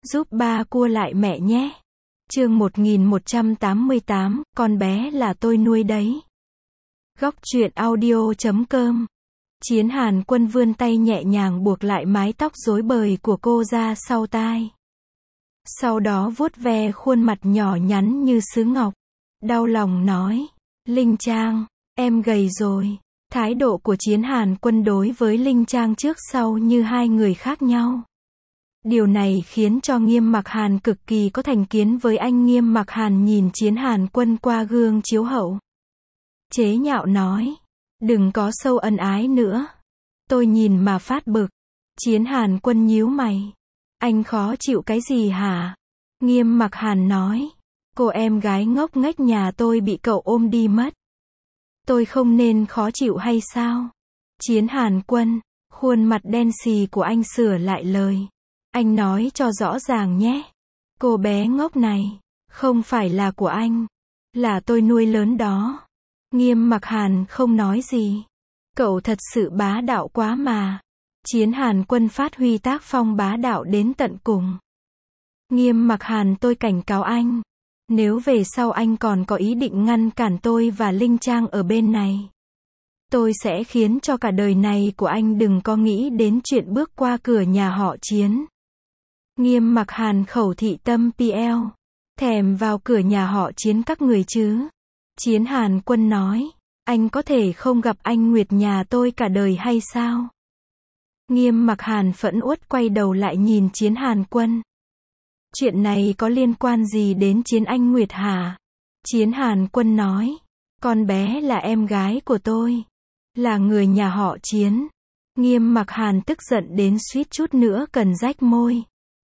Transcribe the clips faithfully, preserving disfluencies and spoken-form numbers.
Giúp ba cua lại mẹ nhé. Chương một nghìn một trăm tám mươi tám, con bé là tôi nuôi đấy. Góc truyện audio chấm com. Chiến Hàn Quân vươn tay nhẹ nhàng buộc lại mái tóc rối bời của cô ra sau tai. Sau đó vuốt ve khuôn mặt nhỏ nhắn như sứ ngọc. Đau lòng nói, Linh Trang, em gầy rồi. Thái độ của Chiến Hàn Quân đối với Linh Trang trước sau như hai người khác nhau. Điều này khiến cho Nghiêm Mặc Hàn cực kỳ có thành kiến với anh. Nghiêm Mặc Hàn nhìn Chiến Hàn Quân qua gương chiếu hậu. Chế nhạo nói, đừng có sâu ân ái nữa. Tôi nhìn mà phát bực. Chiến Hàn Quân nhíu mày. Anh khó chịu cái gì hả? Nghiêm Mặc Hàn nói, cô em gái ngốc nghếch nhà tôi bị cậu ôm đi mất. Tôi không nên khó chịu hay sao? Chiến Hàn Quân, khuôn mặt đen xì của anh sửa lại lời. Anh nói cho rõ ràng nhé. Cô bé ngốc này, không phải là của anh. Là tôi nuôi lớn đó. Nghiêm Mặc Hàn không nói gì. Cậu thật sự bá đạo quá mà. Chiến Hàn Quân phát huy tác phong bá đạo đến tận cùng. Nghiêm Mặc Hàn, tôi cảnh cáo anh. Nếu về sau anh còn có ý định ngăn cản tôi và Linh Trang ở bên này, tôi sẽ khiến cho cả đời này của anh đừng có nghĩ đến chuyện bước qua cửa nhà họ Chiến. Nghiêm Mặc Hàn khẩu thị tâm pê lờ. Thèm vào cửa nhà họ Chiến các người chứ? Chiến Hàn Quân nói, anh có thể không gặp anh Nguyệt nhà tôi cả đời hay sao? Nghiêm Mặc Hàn phẫn uất quay đầu lại nhìn Chiến Hàn Quân. Chuyện này có liên quan gì đến Chiến anh Nguyệt hả? Chiến Hàn Quân nói, con bé là em gái của tôi. Là người nhà họ Chiến. Nghiêm Mặc Hàn tức giận đến suýt chút nữa cần rách môi.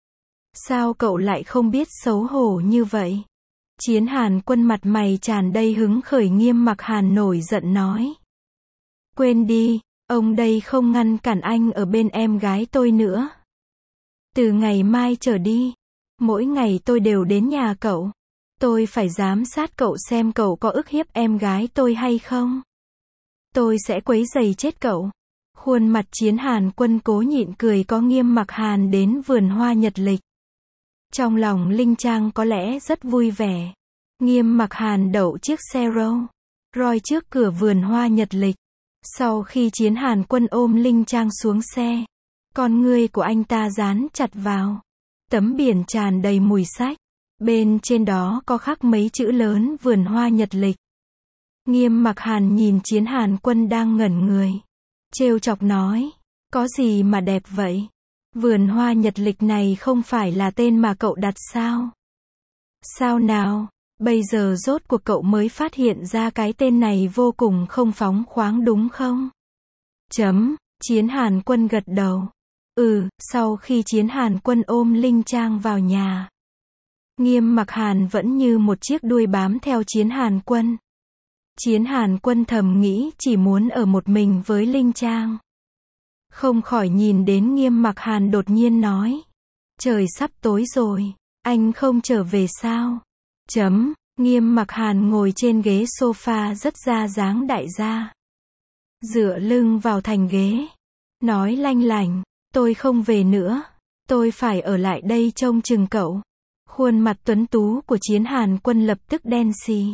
Sao cậu lại không biết xấu hổ như vậy? Chiến Hàn Quân mặt mày tràn đầy hứng khởi. Nghiêm Mặc Hàn nổi giận nói, quên đi, ông đây không ngăn cản anh ở bên em gái tôi nữa. Từ ngày mai trở đi, mỗi ngày tôi đều đến nhà cậu. Tôi phải giám sát cậu xem cậu có ức hiếp em gái tôi hay không. Tôi sẽ quấy rầy chết cậu. Khuôn mặt Chiến Hàn Quân cố nhịn cười. Có Nghiêm Mặc Hàn đến vườn hoa nhật lịch. Trong lòng Linh Trang có lẽ rất vui vẻ. Nghiêm Mặc Hàn đậu chiếc xe Rolls Royce trước cửa vườn hoa nhật lịch. Sau khi Chiến Hàn Quân ôm Linh Trang xuống xe, con ngươi của anh ta dán chặt vào tấm biển tràn đầy mùi sách. Bên trên đó có khắc mấy chữ lớn vườn hoa nhật lịch. Nghiêm Mặc Hàn nhìn Chiến Hàn Quân đang ngẩn người. Trêu chọc nói, có gì mà đẹp vậy? Vườn hoa nhật lịch này không phải là tên mà cậu đặt sao? Sao nào? Bây giờ rốt cuộc cậu mới phát hiện ra cái tên này vô cùng không phóng khoáng đúng không? Chấm. Chiến Hàn Quân gật đầu. Ừ, sau khi Chiến Hàn Quân ôm Linh Trang vào nhà, Nghiêm Mặc Hàn vẫn như một chiếc đuôi bám theo Chiến Hàn Quân. Chiến Hàn Quân thầm nghĩ chỉ muốn ở một mình với Linh Trang. Không khỏi nhìn đến Nghiêm Mặc Hàn đột nhiên nói, trời sắp tối rồi, anh không trở về sao? Chấm. Nghiêm Mặc Hàn ngồi trên ghế sofa rất ra dáng đại gia. Dựa lưng vào thành ghế. Nói lanh lảnh, tôi không về nữa. Tôi phải ở lại đây trông chừng cậu. Khuôn mặt tuấn tú của Chiến Hàn Quân lập tức đen xì.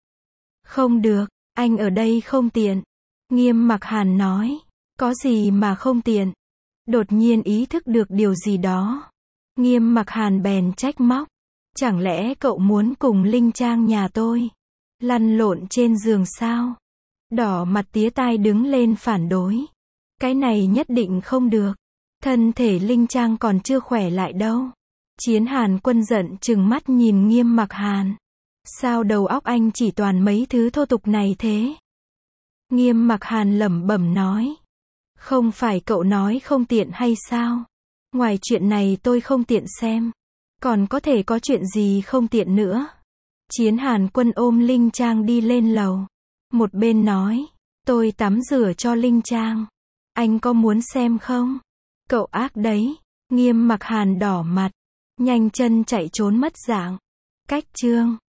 Không được, anh ở đây không tiện. Nghiêm Mặc Hàn nói, có gì mà không tiện? Đột nhiên ý thức được điều gì đó. Nghiêm Mặc Hàn bèn trách móc. Chẳng lẽ cậu muốn cùng Linh Trang nhà tôi lăn lộn trên giường sao? Đỏ mặt tía tai đứng lên phản đối. Cái này nhất định không được. Thân thể Linh Trang còn chưa khỏe lại đâu. Chiến Hàn Quân giận trừng mắt nhìn Nghiêm Mặc Hàn. Sao đầu óc anh chỉ toàn mấy thứ thô tục này thế? Nghiêm Mặc Hàn lẩm bẩm nói. Không phải cậu nói không tiện hay sao? Ngoài chuyện này tôi không tiện xem. Còn có thể có chuyện gì không tiện nữa? Chiến Hàn Quân ôm Linh Trang đi lên lầu. Một bên nói, tôi tắm rửa cho Linh Trang. Anh có muốn xem không? Cậu ác đấy. Nghiêm Mặc Hàn đỏ mặt, nhanh chân chạy trốn mất dạng. Cách chương